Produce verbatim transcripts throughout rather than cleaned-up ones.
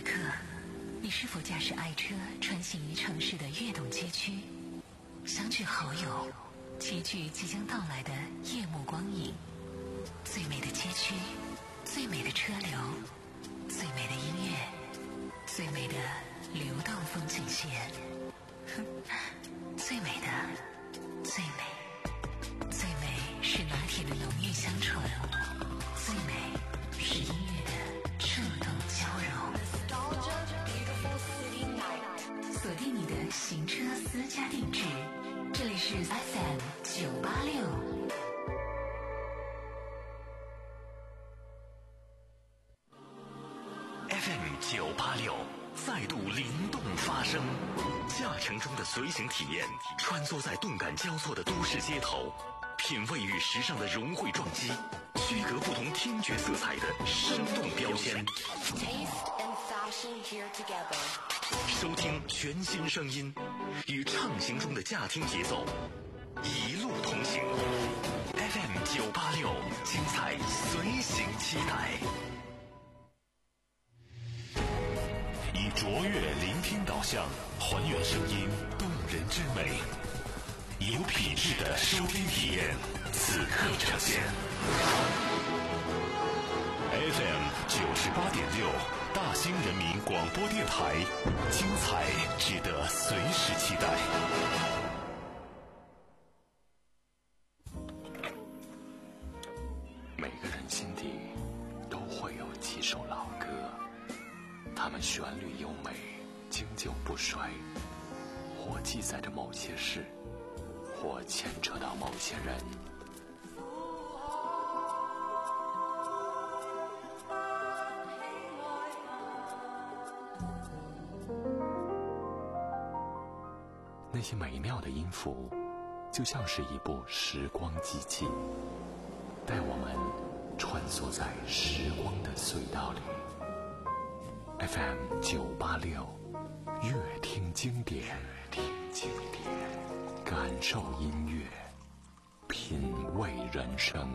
刻，你是否驾驶爱车穿行于城市的跃动街区，相聚好友，齐聚即将到来的夜幕光影？最美的街区，最美的车流，最美的音乐，最美的流动风景线，最美的，最美，最美是拿铁的浓郁香醇，最美是音乐的触动交融。锁定你的行车私家定制，这里是 F M 九八六。 F M 九八六再度灵动发声，驾乘中的随行体验，穿梭在动感交错的都市街头，品味与时尚的融汇撞击，区隔不同听觉色彩的生动标签。收听全新声音，与畅行中的驾听节奏，一路同行。F M 九八六，精彩随行期待。以卓越聆听导向，还原声音动人之美，有品质的收听体验，此刻呈现。F M 九十八点六，大兴人民广播电台，精彩值得随时期待。每个人心底都会有几首老歌，它们旋律优美，经久不衰，或记载着某些事，或牵扯到某些人。那些美妙的音符，就像是一部时光机器，带我们穿梭在时光的隧道里。F M 九八六，乐听经典，乐听经典，感受音乐，品味人生。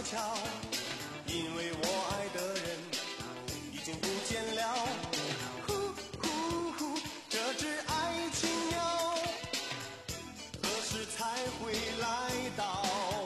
悄悄，因为我爱的人已经不见了。呼呼呼，这只爱情鸟何时才会来到？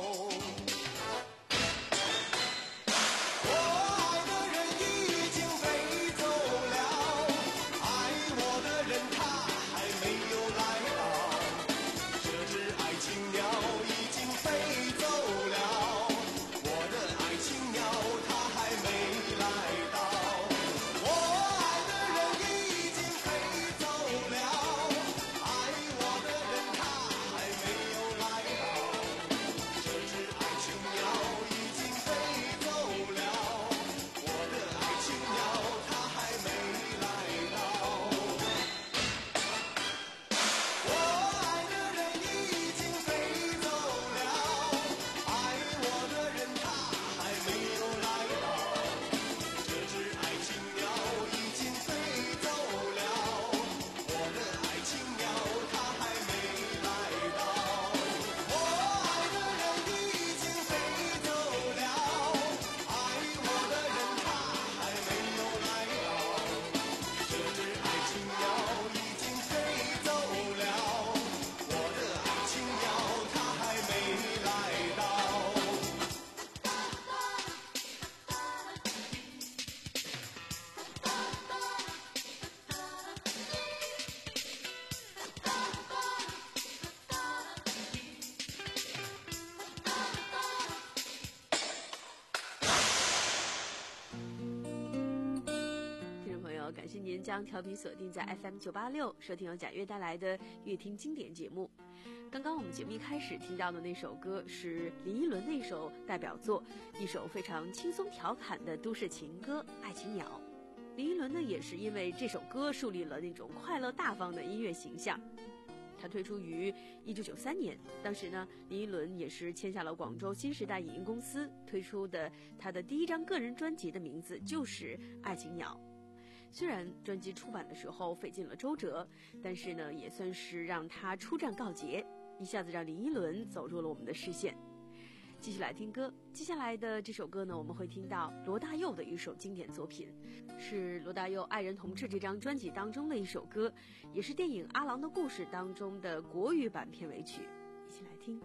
感谢您将调频锁定在 F M 九八六，收听由贾月带来的乐听经典节目。刚刚我们节目一开始听到的那首歌是林依轮那首代表作，一首非常轻松调侃的都市情歌《爱情鸟》。林依轮呢，也是因为这首歌树立了那种快乐大方的音乐形象。它推出于一九九三年，当时呢，林依轮也是签下了广州新时代影音公司推出的他的第一张个人专辑，的名字就是《爱情鸟》。虽然专辑出版的时候费尽了周折，但是呢，也算是让他出战告捷，一下子让林依轮走入了我们的视线。继续来听歌，接下来的这首歌呢，我们会听到罗大佑的一首经典作品，是罗大佑《爱人同志》这张专辑当中的一首歌，也是电影《阿郎的故事》当中的国语版片尾曲，一起来听。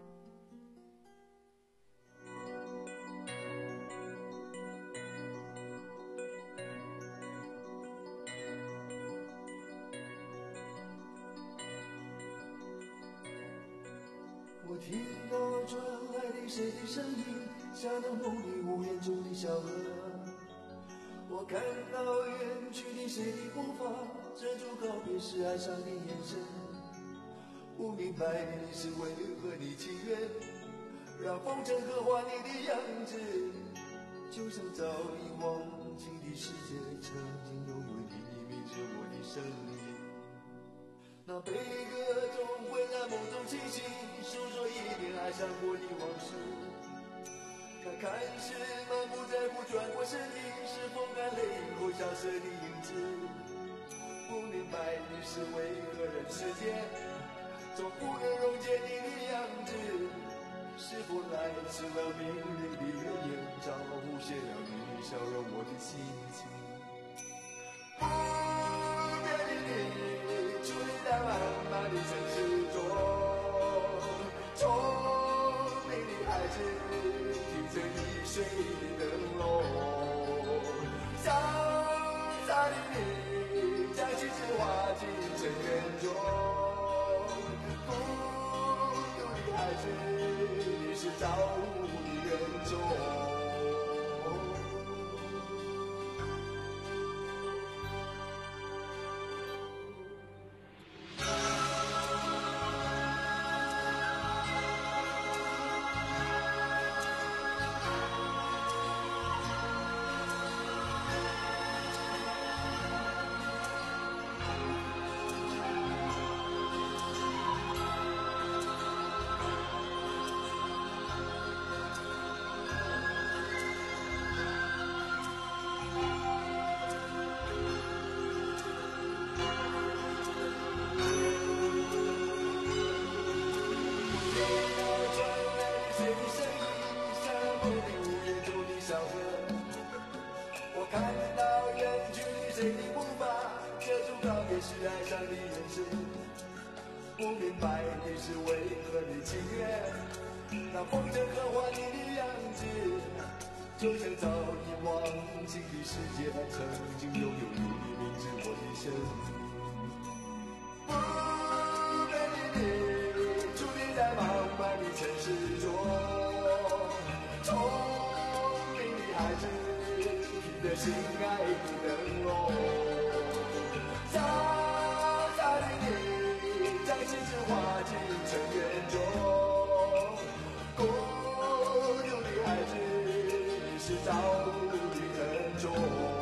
我听到传来的谁的声音，像那梦里无言中的小河。我看到远去的谁的步伐，遮住告别时哀伤的眼神。不明白你是为何你情愿让风尘刻画你的样子，就像早已忘记的世界，曾经拥有你的名字，我的声音。那悲歌总会在梦中清醒，诉说一遍爱上过的往事。他看似满不在乎，转过身体，是风干泪后消失的影子。不明白你是为何人世间总不能溶解你的样子，是否来自了命运的预言，照射了你笑容我的心情。不变的你在漫漫的城市中，聪明的孩子听着易碎的灯笼，潇洒的你将心事化进尘缘中，孤独的孩子你是造物的人中。 那风筝刻画你的样子，就像早已忘情的世界，曾经拥有你的名字，我一生。不美丽的，伫立在茫茫的城市中，聪明的孩子，凭着心爱的灯笼，傻傻的你，将心事化进尘缘中。孤独的孩子，是造物的恩宠。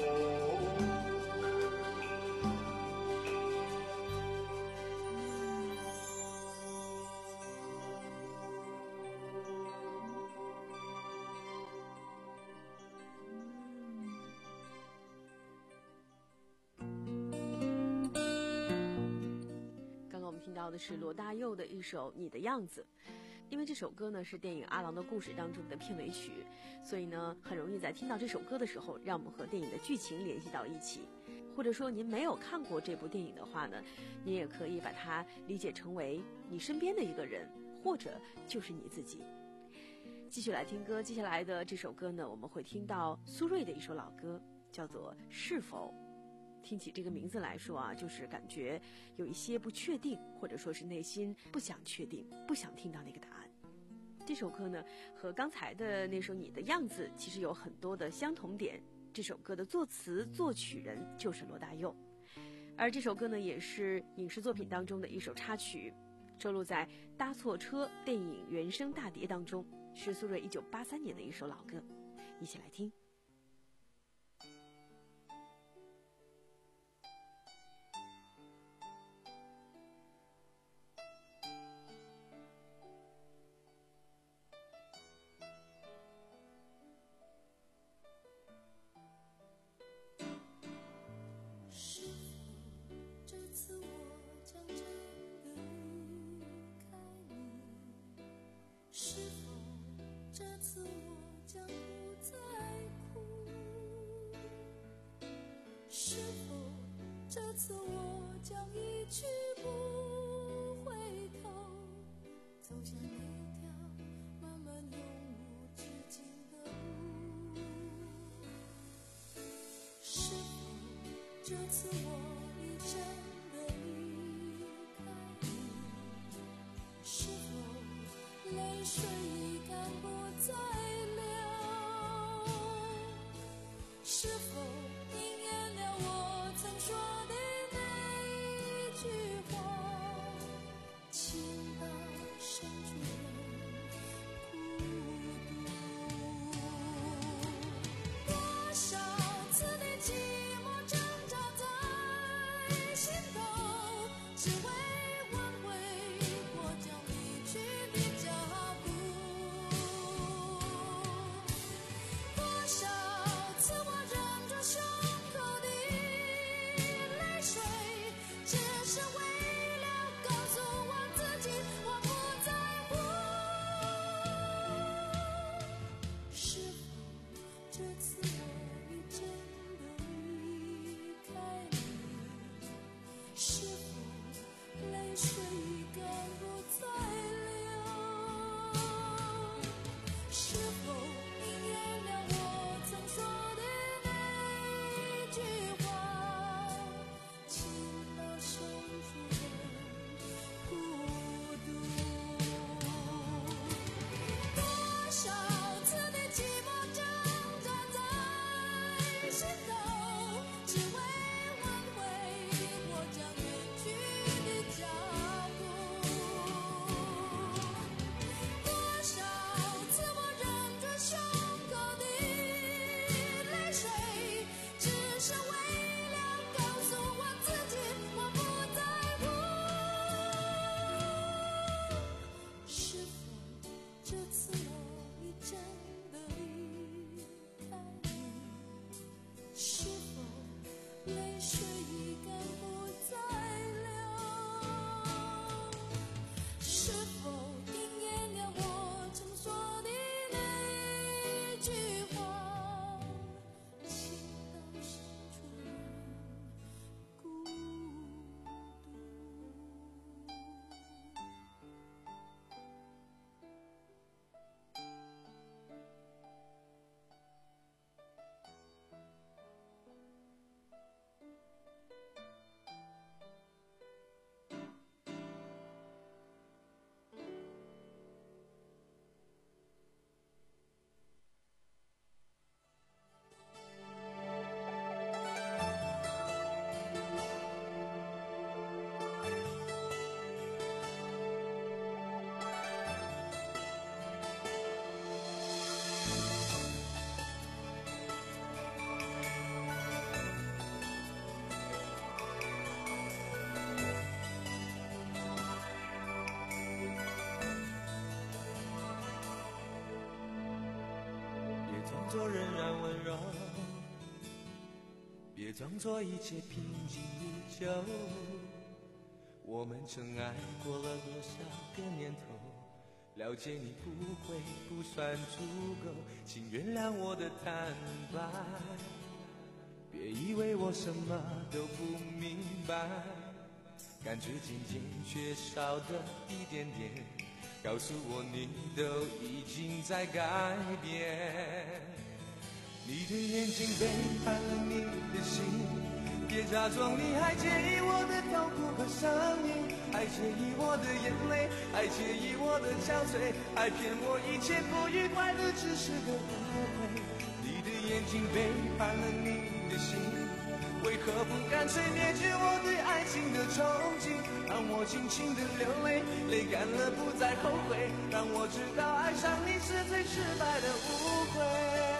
听到的是罗大佑的一首《你的样子》，因为这首歌呢是电影《阿郎的故事》当中的片尾曲，所以呢很容易在听到这首歌的时候，让我们和电影的剧情联系到一起。或者说您没有看过这部电影的话呢，您也可以把它理解成为你身边的一个人，或者就是你自己。继续来听歌，接下来的这首歌呢，我们会听到苏芮的一首老歌，叫做《是否》。听起这个名字来说啊，就是感觉有一些不确定，或者说是内心不想确定，不想听到那个答案。这首歌呢，和刚才的那首《你的样子》其实有很多的相同点。这首歌的作词作曲人就是罗大佑，而这首歌呢，也是影视作品当中的一首插曲，收录在《搭错车》电影原声大碟当中，是苏芮一九八三年的一首老歌，一起来听。 这次我已真的离开你，是否泪水已干不再流？是否应验了我曾说的那一句话，情到深处人孤独？多少次的寂寞只为挽回我将离去的脚步，多少次我忍住胸口的泪水，只是为了告诉我自己作仍然温柔，别装作一切平静如旧。我们曾爱过了多少个年头，了解你不会不算足够，请原谅我的坦白，别以为我什么都不明白，感觉渐渐缺少的一点点，告诉我你都已经在改变。你的眼睛背叛了你的心，别假装你还介意我的痛苦和声音，还介意我的眼泪，还介意我的憔悴，还骗我一切不愉快的只是个误会。你的眼睛背叛了你的心，为何不干脆灭绝我对爱情的憧憬，让我尽情的流泪，泪干了不再后悔，让我知道爱上你是最失败的误会。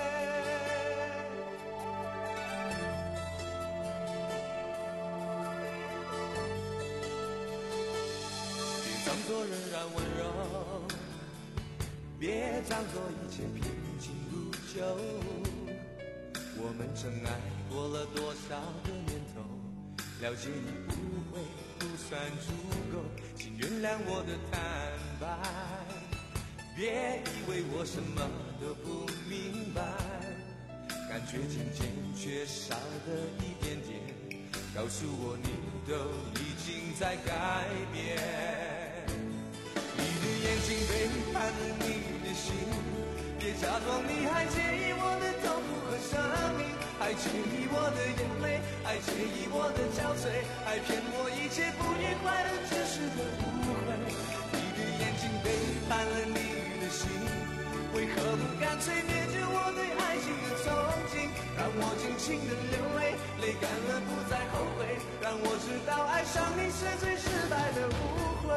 别装作仍然温柔，别装作一切平静如旧，我们曾爱过了多少个年头，了解你不会不算足够，请原谅我的坦白，别以为我什么都不明白，感觉渐渐缺少的一点点，告诉我你都已经在改变。你的眼睛背叛了你的心，别假装你还介意我的痛苦和生命，还介意我的眼泪，还介意我的憔悴，还骗我一切不愉快的只是个误会。你的眼睛背叛了你的心，为何不干脆灭绝我对爱情的憧憬，让我尽情的流泪，泪干了不再后悔，让我知道爱上你是最失败的误会。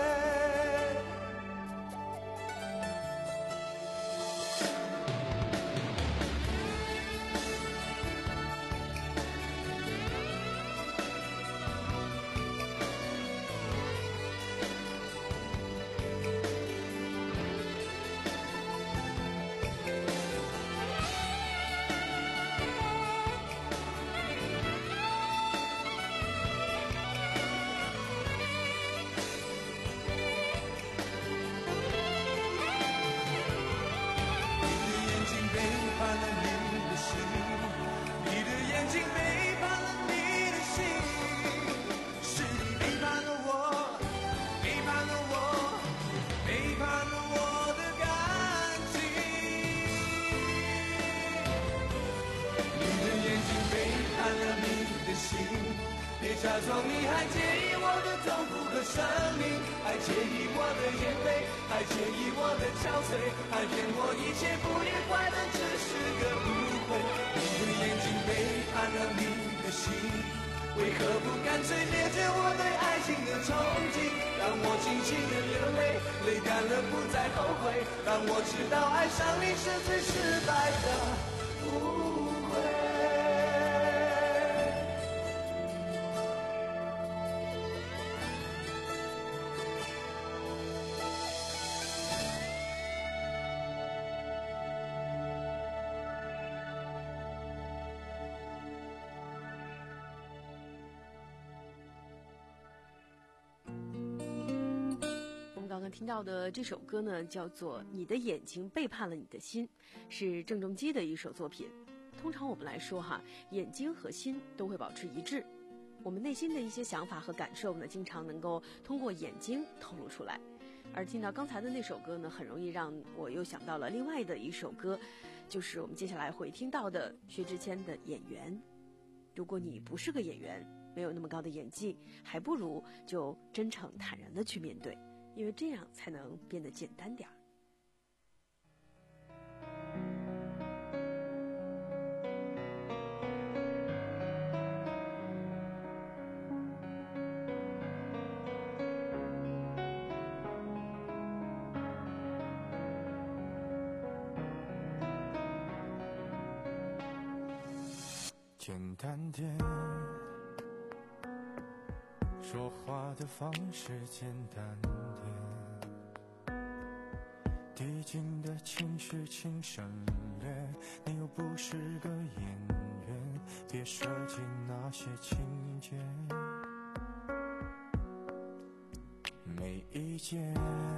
别假装你还介意我的痛苦和生命，还介意我的眼泪，还介意我的憔悴，还骗我一切不愉快的只是个误会。你的眼睛背叛了你的心，为何不干脆灭绝我对爱情的憧憬，让我尽情的流泪，泪干了不再后悔，让我知道爱上你是最失败的误会。 刚刚听到的这首歌呢，叫做《你的眼睛背叛了你的心》，是郑中基的一首作品。通常我们来说哈，眼睛和心都会保持一致，我们内心的一些想法和感受呢，经常能够通过眼睛透露出来。而听到刚才的那首歌呢，很容易让我又想到了另外的一首歌，就是我们接下来会听到的薛之谦的《演员》。如果你不是个演员，没有那么高的演技，还不如就真诚坦然的去面对，因为这样才能变得简单点儿。 简单点，说话的方式简单点，低近的情绪请省略，你又不是个演员，别设计那些情节。没意见，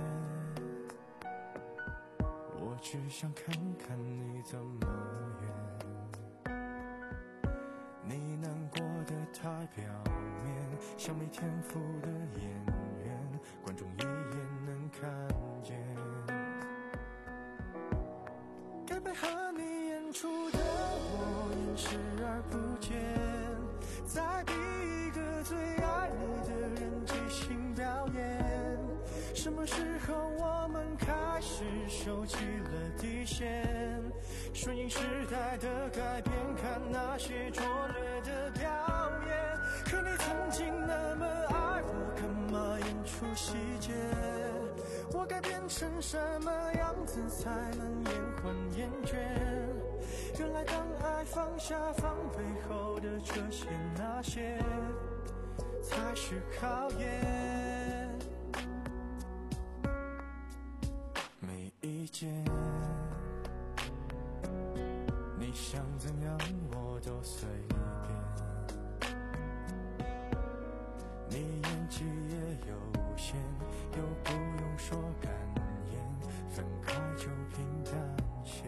我只想看看你怎么演。你难过的太表面，像没天赋的演员，观众一眼能看见。该配合你演出的我演视而不见，再逼一个最爱你的人即兴表演。什么时候我们开始收起了底线，顺应时代的改变，看那些拙劣的表演。可你曾经那么爱我，干嘛演出细节？我该变成什么样子才能延缓厌倦？原来当爱放下防备后的这些那些才是考验。没意见，你想怎样我都随便。你演技也有限，又不用说感言，分开就平淡些。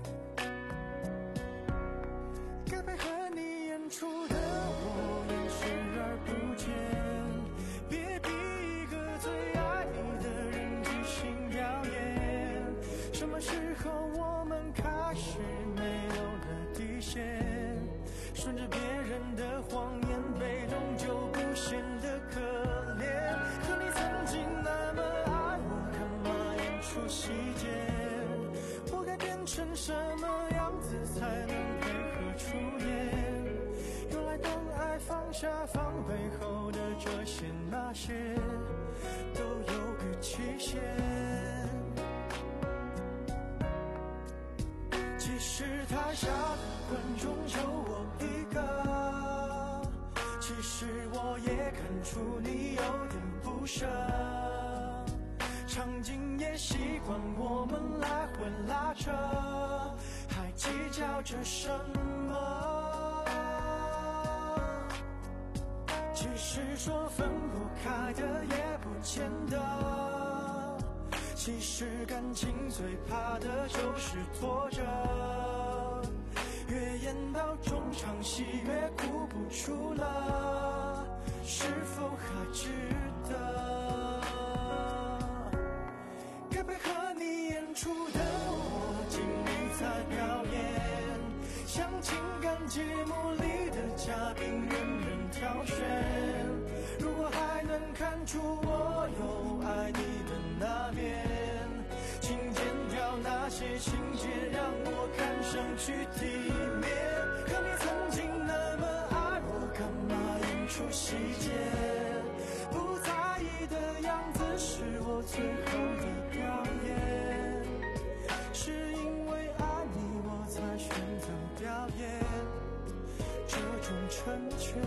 该配合你演出的我演视而不见，别逼一个最爱你的人即兴表演。什么时候我们开始没有了底线，顺着别人的谎言，被动就不显得可怜。可你曾经那么爱我，干嘛演出细节？我该变成什么样子才能配合出演？原来当爱放下防备后的这些那些都有个期限。其实台下的观众就我一个，其实我也看出你有点不舍，场景也习惯我们来回拉扯，还计较着什么？其实说分不开的也不见得，其实感情最怕的就是拖着，越演到中场戏越哭不出了，是否还值得？该配合你演出的我尽力在表演，像情感节目里的嘉宾任人挑选。如果还能看出我有爱你的那边，请剪掉那些情节，让我看上去体面。可你曾经那么爱我，干嘛演出细节？不在意的样子是我最后的表演，是因为爱你我才选择表演这种成全。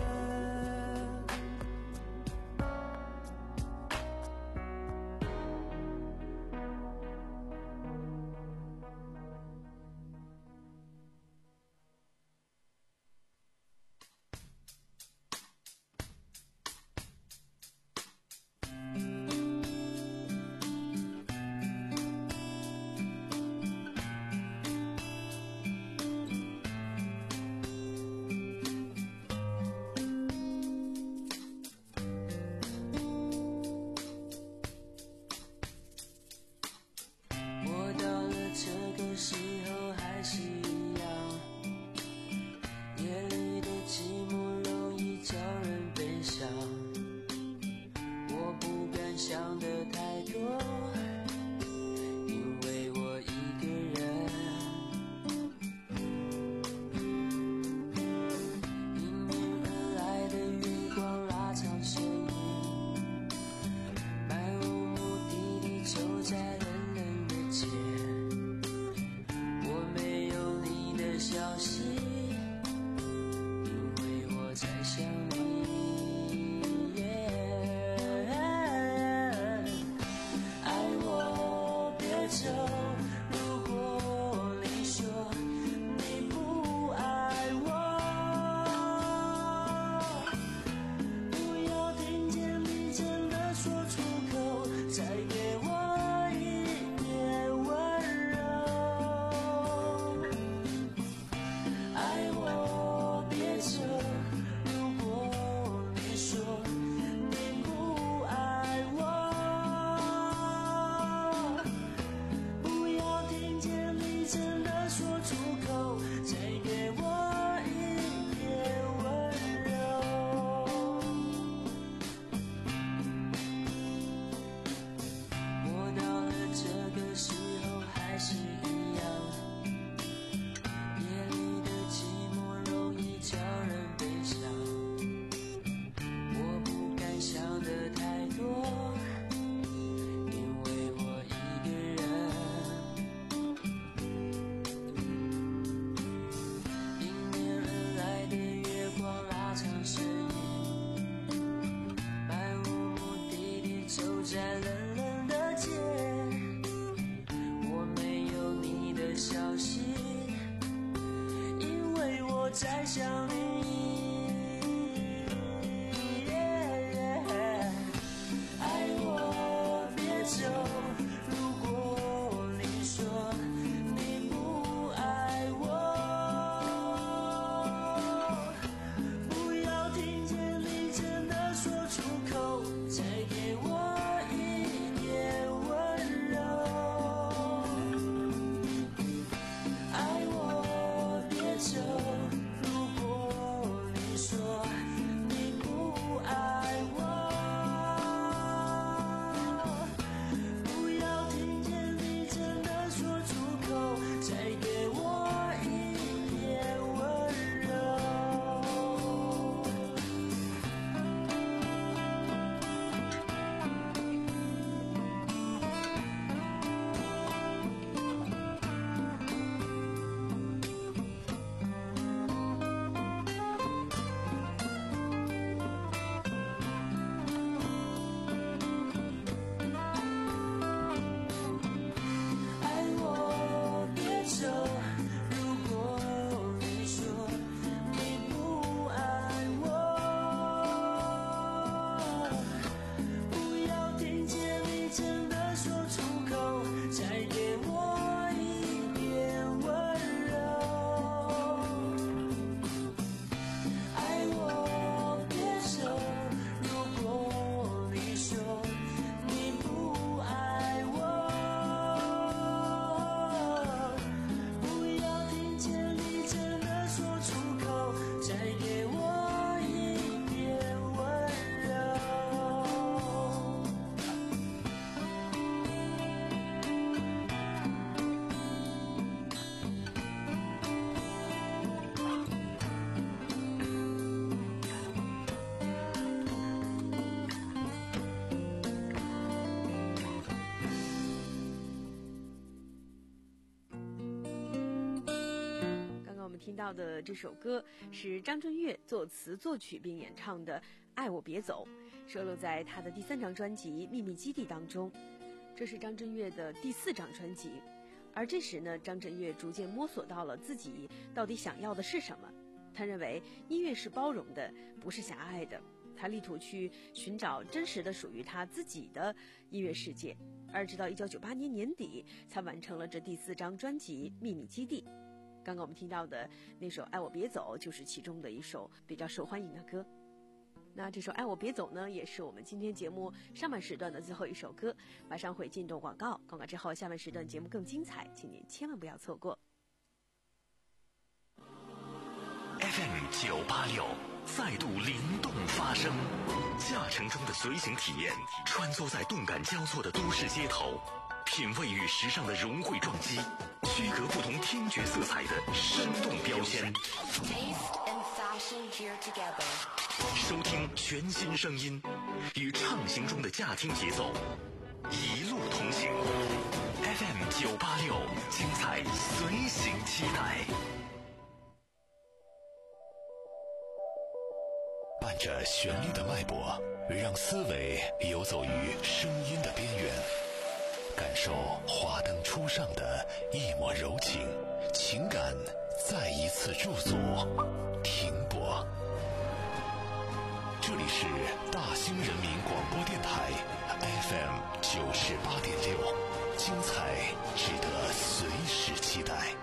再想你。爱我别走，如果你说你不爱我，不要听见你真的说出口，再给我一点温柔。爱我别走，如果你说你不爱我，不要听见你真的说出口，再给我一点温柔。爱我别走，如果你说你不爱我，不要听见你真的说出口，再给我一点温柔。爱我别走，如果你说你不爱我，不要听见你真的说出口，再给我一点温柔。 刚刚我们听到的这首歌是张震岳作词作曲并演唱的《爱我别走》，收录在他的第三张专辑《秘密基地》当中。这是张震岳的第四张专辑，而这时呢，张震岳逐渐摸索到了自己到底想要的是什么。他认为音乐是包容的，不是狭隘的。他力图去寻找真实的属于他自己的音乐世界，而直到一九九八年年底才完成了这第四张专辑《秘密基地》。刚刚我们听到的那首《爱我别走》就是其中的一首比较受欢迎的歌。那这首《爱我别走》呢，也是我们今天节目上半时段的最后一首歌。马上会进入广告，广告之后下半时段节目更精彩，请您千万不要错过。 F M 九八六再度灵动发声，驾乘中的随行体验，穿梭在动感交错的都市街头，品味与时尚的融汇撞击，区隔不同听觉色彩的生动标签。 Taste and fashion here together. 收听全新声音，与畅行中的驾听节奏，一路同行。F M 九八六，精彩随行期待。伴着旋律的脉搏，让思维游走于声音的边缘，感受华灯初上的一抹柔情，情感再一次驻足停泊。这里是大兴人民广播电台 F M 九十八点六，精彩值得随时期待。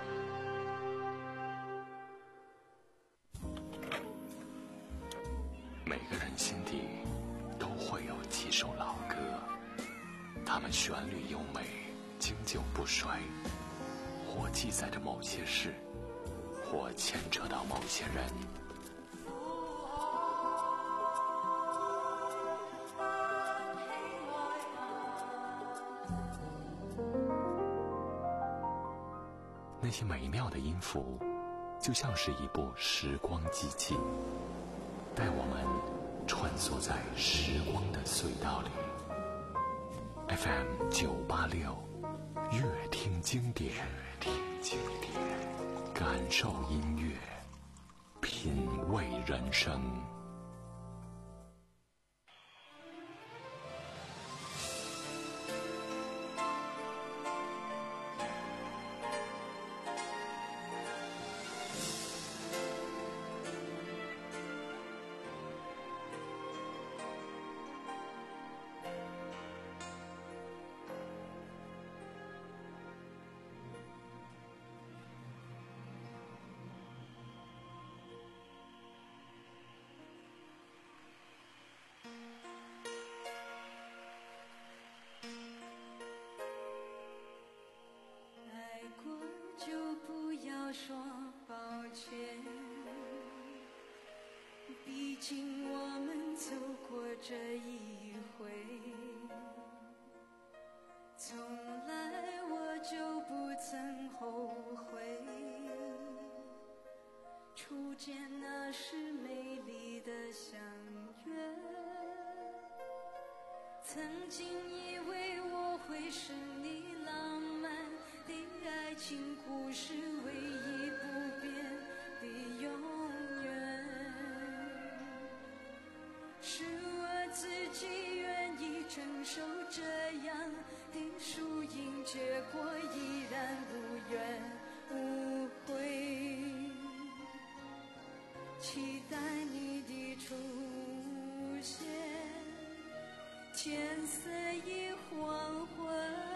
每个人心底都会有几首老歌，它们旋律优美，经久不衰，或记载着某些事，或牵扯到某些人。那些美妙的音符，就像是一部时光机器，带我们穿梭在时光的隧道里。F M 九八六，乐听经典，听经典，感受音乐，品味人生。 见那是美丽的相约，曾经以为我会是你浪漫的爱情故事唯一不变的永远，是我自己愿意承受这样的输赢，结果依然无怨无悔，期待你的出现，天色已黄昏，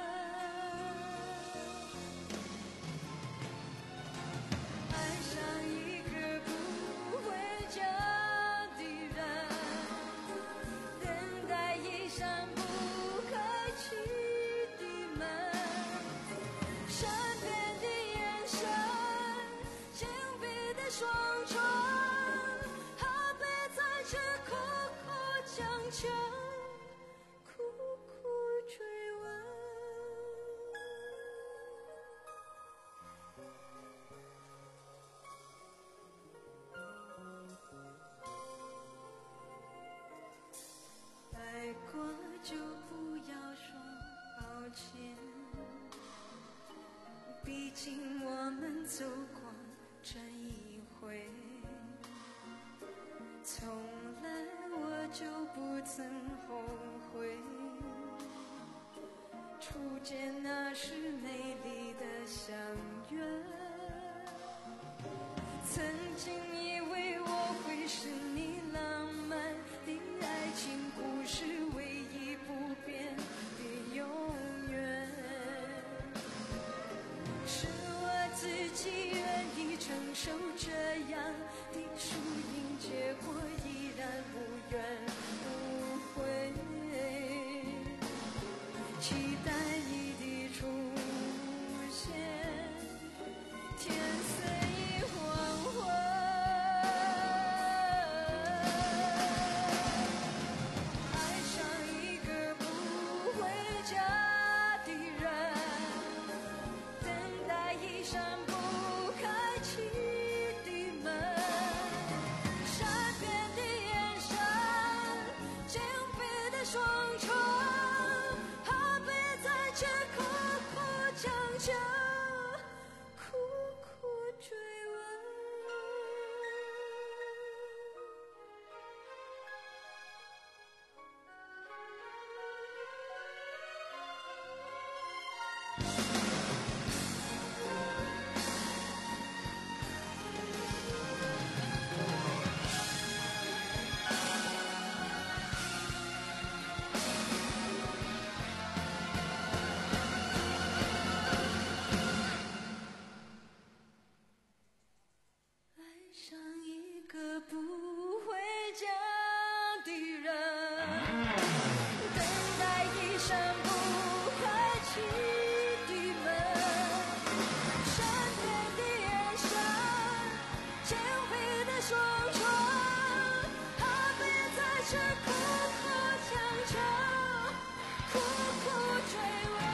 爱上一个不回家的人，等待一扇不开启的门，善变的眼神，紧闭的双唇，怕被在这苦苦强求，苦苦追问。爱过就不要说抱歉，毕竟我们走过这一回，从来我就不曾后悔，初见那是美丽的相约，曾经以为我会是你浪漫的爱情故事唯一不变的永远，是我自己愿意承受这样的输赢，结果依然无怨无悔，期待你的出现，天色已黄昏，爱上一个不回家的人，等待一扇不开启的门，善变的眼神，紧闭的双唇，怕被在这苦苦强求，苦苦追问。爱上一个不回家的人，等待一扇不开启的门，善变的眼神，紧闭的双唇，怕被在这苦苦强求，苦苦追问。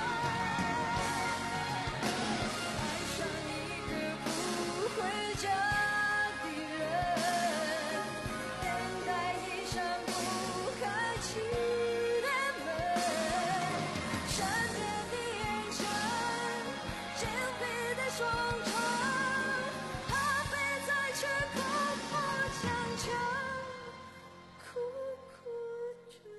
爱上一个不回家的人，等待一扇不开启的门，善变的眼神，紧闭的双唇，怕被在这苦苦强求，苦苦追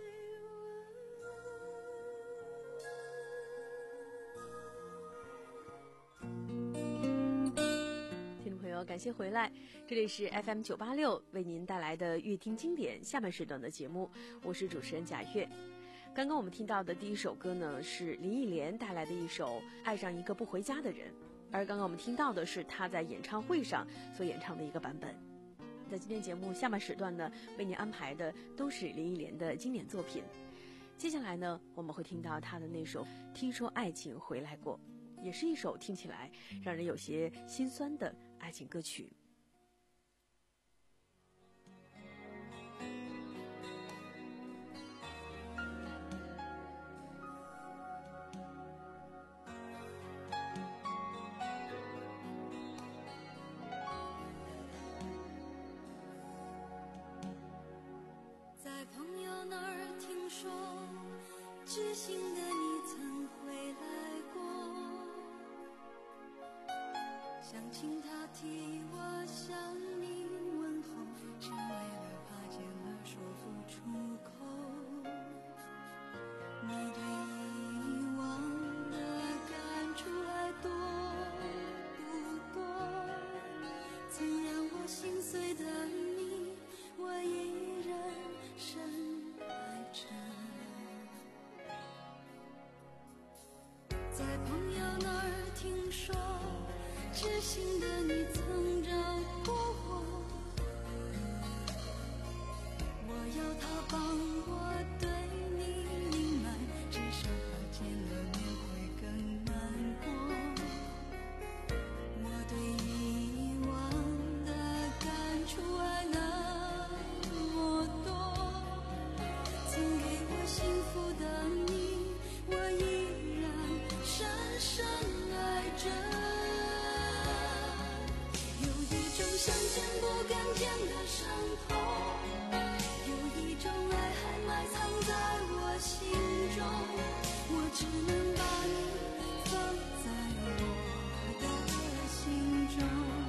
问。 听众朋友，感谢回来，这里是 F M 九八六为您带来的乐听经典下半时段的节目，我是主持人贾月。刚刚我们听到的第一首歌呢，是林忆莲带来的一首《爱上一个不回家的人》，而刚刚我们听到的是她在演唱会上所演唱的一个版本。在今天节目下半时段呢，为您安排的都是林忆莲的经典作品。接下来呢，我们会听到她的那首《听说爱情回来过》，也是一首听起来让人有些心酸的爱情歌曲。 想请他替我向你问候，只为了怕见了说不出口。你对以往的感触还多不多？曾让我心碎的你，我依然深爱着。在朋友那儿听说，知心的你曾找过我，我要他帮我对你隐瞒，至少他见了面会更难过。我对以往的感触还那么多，曾给我幸福的你，我依然深深爱着。想见不敢见的伤痛，有一种爱还埋藏在我心中，我只能把你放在我的心中。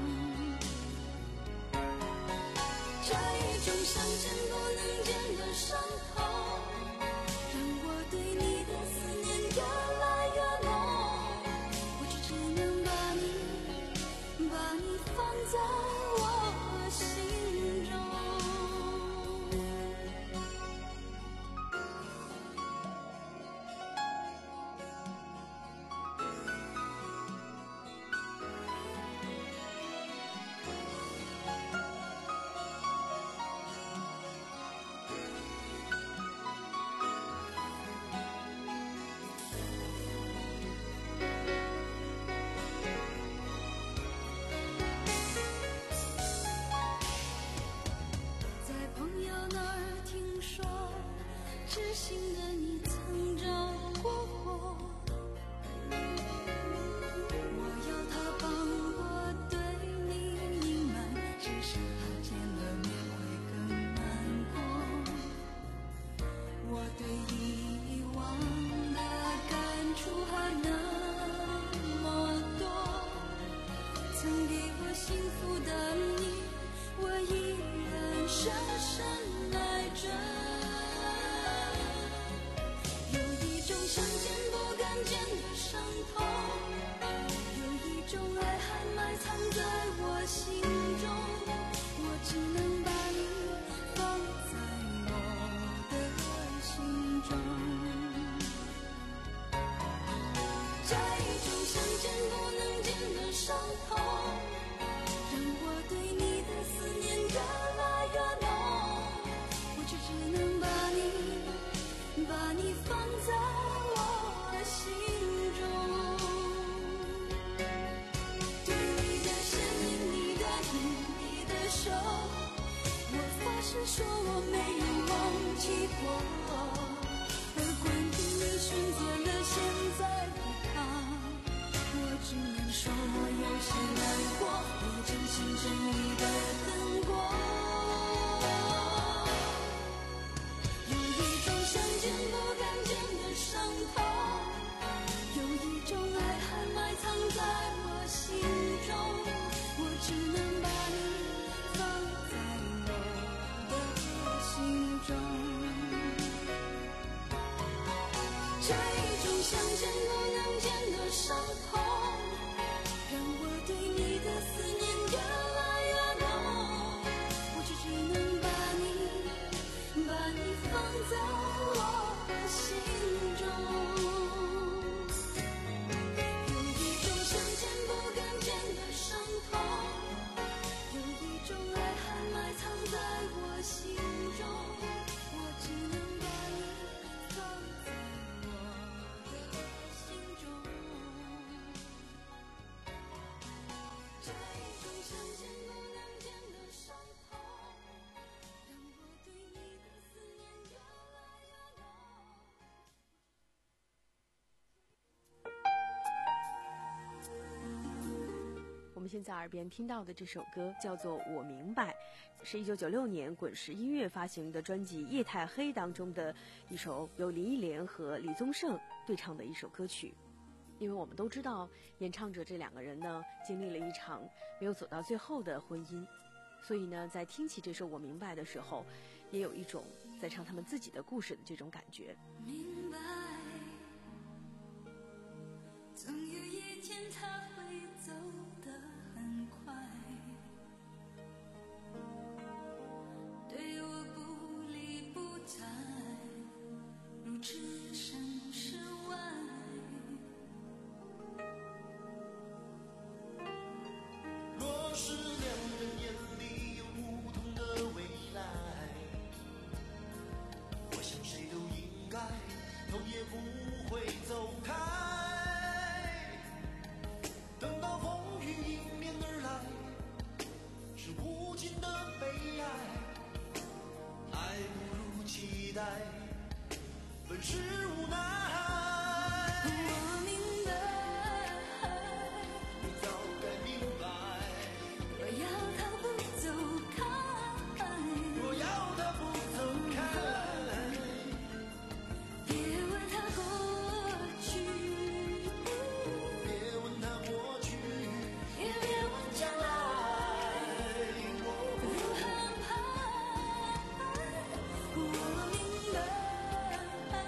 这一种想见不能见的伤痛，让我对你的思念越来越浓，我只只能把你把你放在知心的你曾找过我，我要他帮我对你隐瞒，只是他见了面会更难过。我对以往的感触还那么多，曾给我幸福的你，我依然深深爱着。想见不敢见的伤痛，有一种爱还埋藏在我心中，我只能把你放在我的心中。这一种想见不能见的伤痛，让我对你的思念越来越浓，我只只能把你把你放在心中。对你的声音，你的影，你的手，我发誓说我没有忘记过。而关于你选择了现在离开，我只能说我有些难过，我真心真意的等过。有一种想见不敢见的伤痛，有一种爱还埋藏在我心中，我只能把你放在我的心中。这一种想见不能见的伤痛，让我对你的思念越来越浓，我只只能把你把你放在我的心中。心中，我只能把你放在我的心中。这一种想见不能见的伤痛，让我对你的思念越来越浓。我们现在耳边听到的这首歌叫做《我明白》，是一九九六年滚石音乐发行的专辑《夜太黑》当中的一首由林忆莲和李宗盛对唱的一首歌曲。 因为我们都知道，演唱者这两个人呢，经历了一场没有走到最后的婚姻，所以呢，在听起这首《我明白》的时候，也有一种在唱他们自己的故事的这种感觉。 明白，总有一天他会走得很快，对我不理不睬，如置身事外。 若是两人眼里有不同的未来，我想谁都应该头也不会走开。等到风雨迎面而来，是无尽的悲哀，爱不如期待，本是无奈。 我明白， 你早该明白， 若要他不走开， 若要他不走开， 别问他过去， 别问他过去， 也别问将来如何安排。我明白，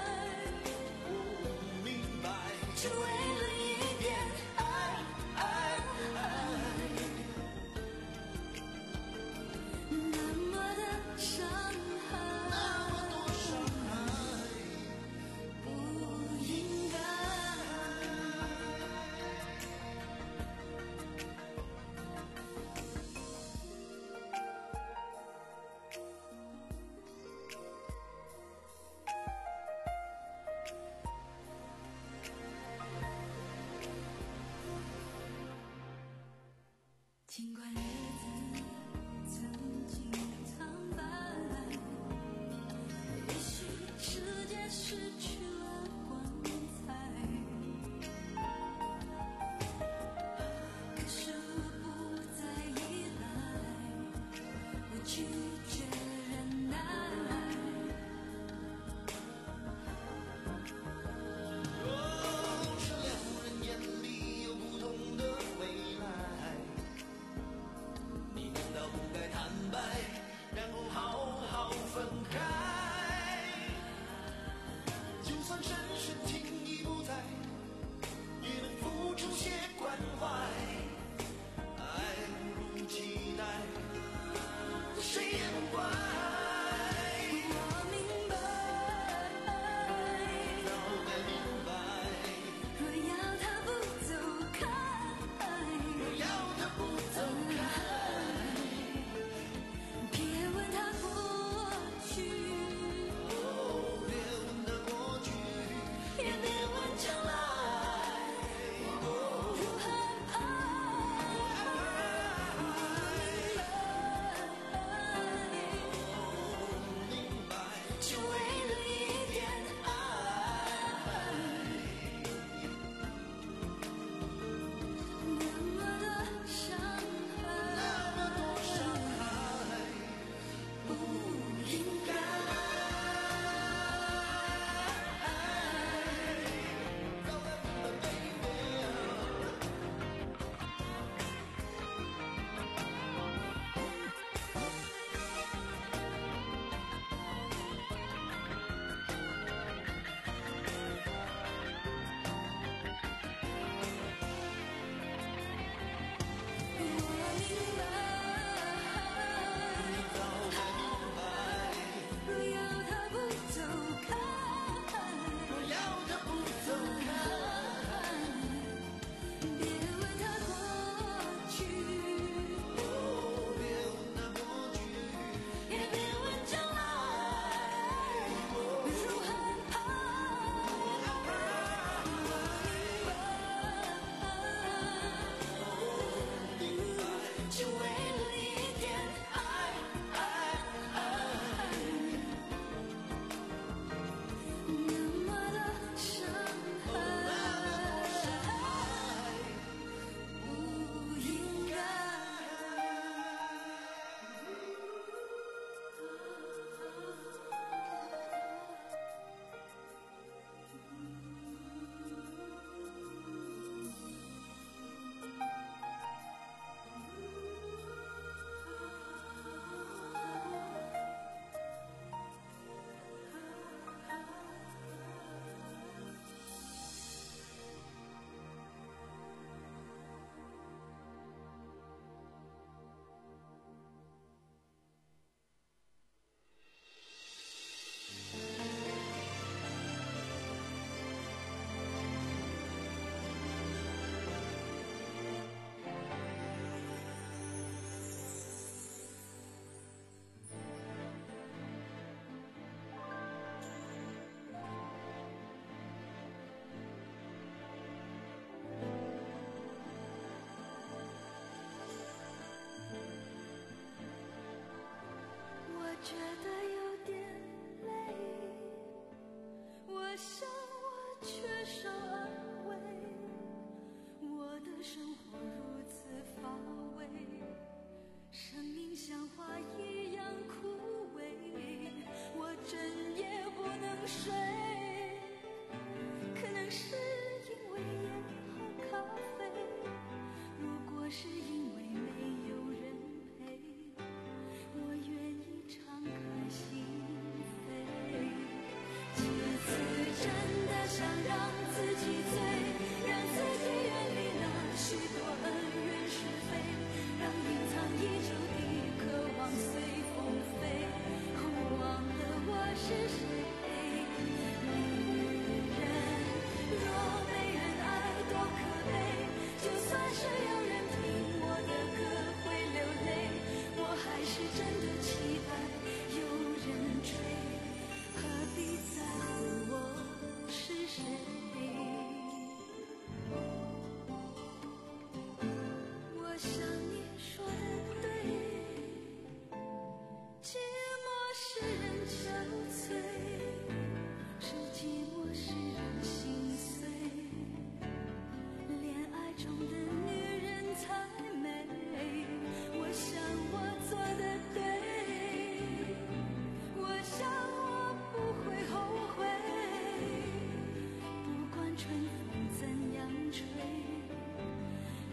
我明白， 只为了一遍爱，爱，爱，那么的伤害， 那么多伤害， 不应该。尽管日子曾经苍白，也许世界失去了光彩，可是我不再依赖，我拒绝忍耐。 若是两人眼里有不同的未来，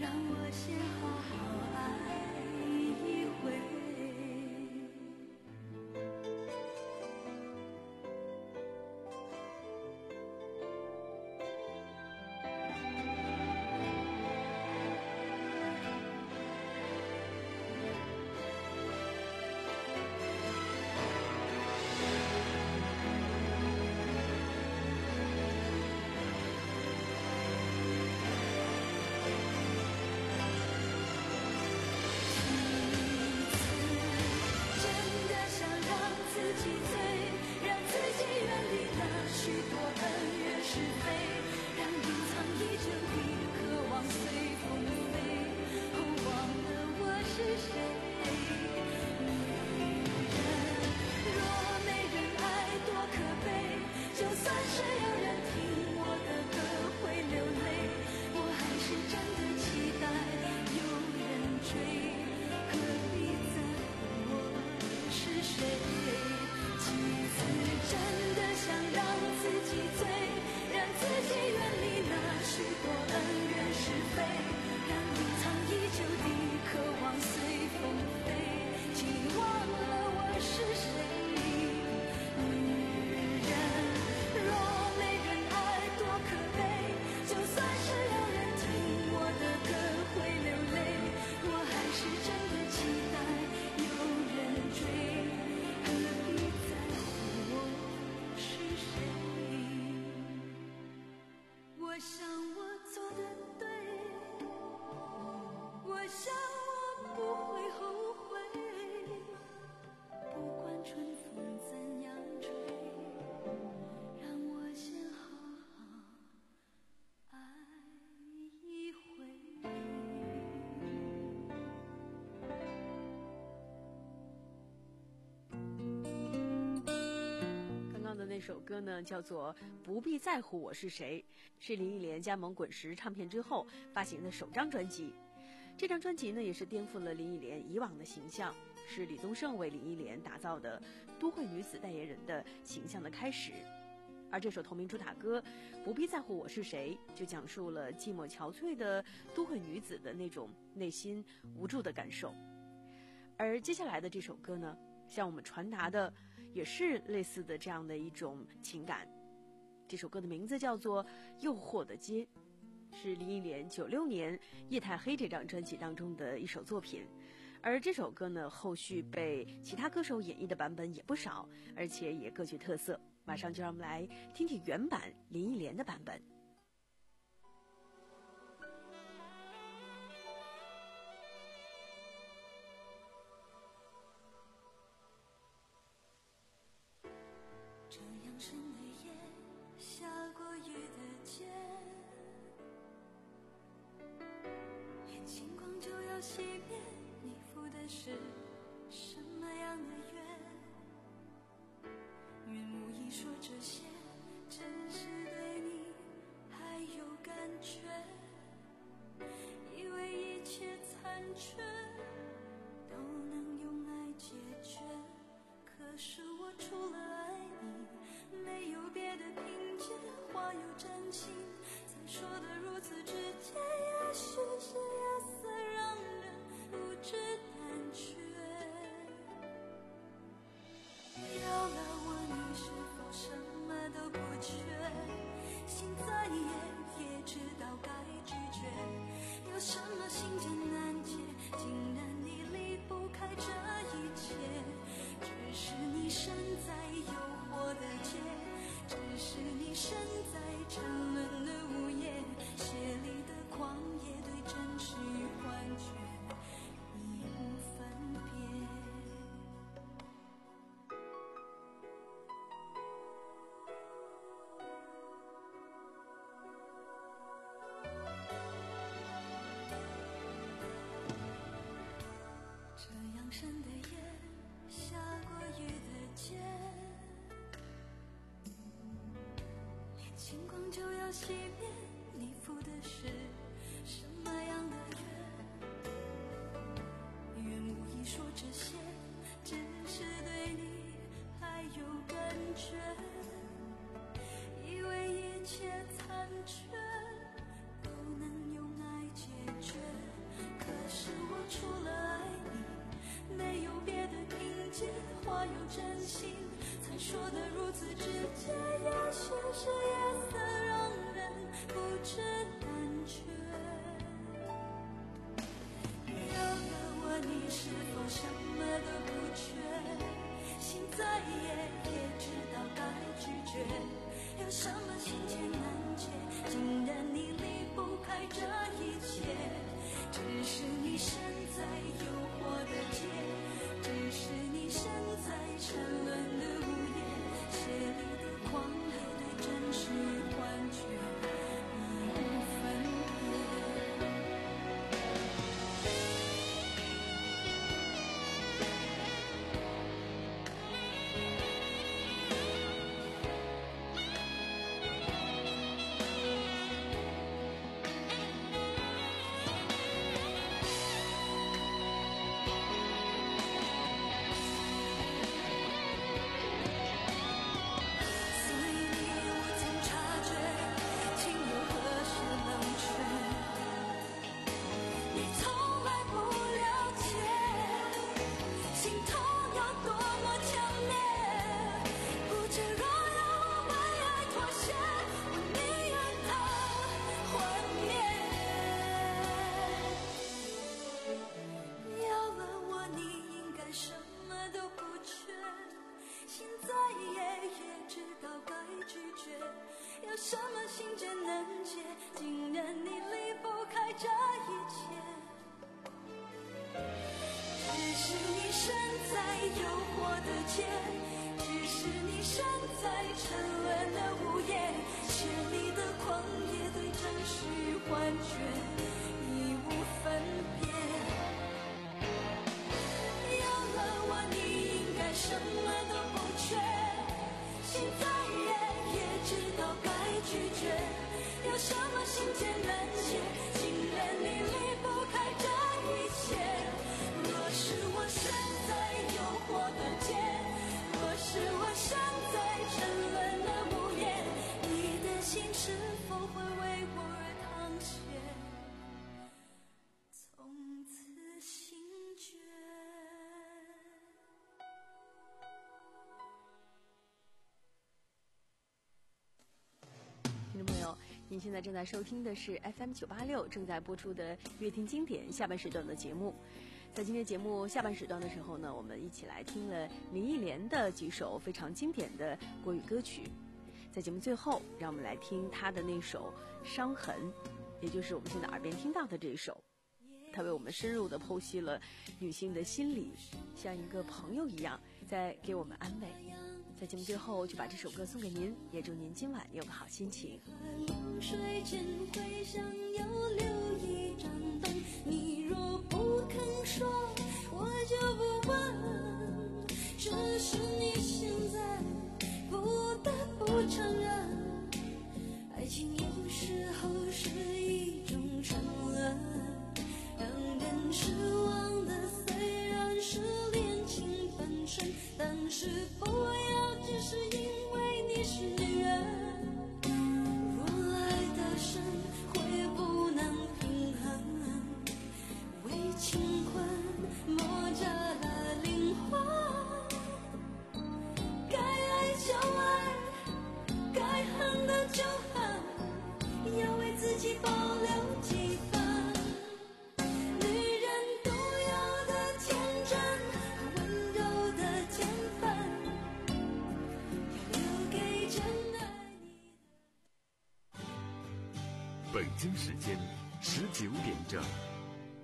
让我先好好爱一回。 那首歌呢叫做《不必在乎我是谁》，是林忆莲加盟滚石唱片之后发行的首张专辑。这张专辑呢也是颠覆了林忆莲以往的形象，是李宗盛为林忆莲打造的都会女子代言人的形象的开始。而这首同名主打歌《不必在乎我是谁》就讲述了寂寞憔悴的都会女子的那种内心无助的感受。而接下来的这首歌呢，向我们传达的也是类似的这样的一种情感。这首歌的名字叫做《诱惑的街》，是林忆莲九六年《夜太黑》这张专辑当中的一首作品。而这首歌呢，后续被其他歌手演绎的版本也不少，而且也各具特色。马上就让我们来听听原版林忆莲的版本。 这样深的夜，下过雨的街，眼星光就要熄灭，你赴的是什么样的约？愿无意说这些，只是对你还有感觉，以为一切残缺都能用爱解决，可是我除了爱你没有别的凭借，话有真情才说得如此直接，也许是夜色让人不知胆怯，要了我你是否什么都不缺，心再野也知道该拒绝，有什么心真难解，竟然你离不开这一切，只是你身在诱惑的街，只是你身在沉沦的午夜，血里的狂野对真实与幻觉已无分别。这样深的夜，下过雨的街，连星光就要熄灭，你赴的是什么样的约？愿无意说这些，只是对你还有感觉，以为一切残缺都能用爱解决。 真心，才说得如此直接，也许是夜色让人不知难觉。要问我你是否什么都不缺，心再野也知道该拒绝，有什么心结难解，竟然你离不开这一切，只是你身在诱惑的街，只是你身在沉沦的午夜，血里的狂野对真实幻觉已无分别。有什么心结难解，竟然你离不开这一切，只是你身在诱惑的街，只是你身在沉沦的午夜，血里的狂野对真实幻觉已无分别。要问我你应该什么都不缺，心再野也知道该拒绝，有什么心结难解，竟然你离不开这一切。若是我身在诱惑的街，若是我身在沉沦的午夜，你的心是否会为我而淌血，从此心决。 听众朋友，您现在正在收听的是 F M 九八六正在播出的乐听经典下半时段的节目。在今天节目下半时段的时候呢，我们一起来听了林忆莲的几首非常经典的国语歌曲。在节目最后，让我们来听她的那首《伤痕》，也就是我们现在耳边听到的这一首。她为我们深入地剖析了女性的心理，像一个朋友一样在给我们安慰。在节目最后就把这首歌送给您，也祝您今晚有个好心情。 水间回响又留一盏灯，你若不肯说我就不问，只是你现在不得不承认，爱情有时候是一种沉沦，让人失望的虽然是恋情本身，但是不要只是因为你是女人，若爱得深会不能平衡，为情困磨折了灵魂，该爱就爱，该恨的就恨，要为自己保留几分女人独有的天真和温柔的天分，要留给真爱你的。 北京时间十九点整。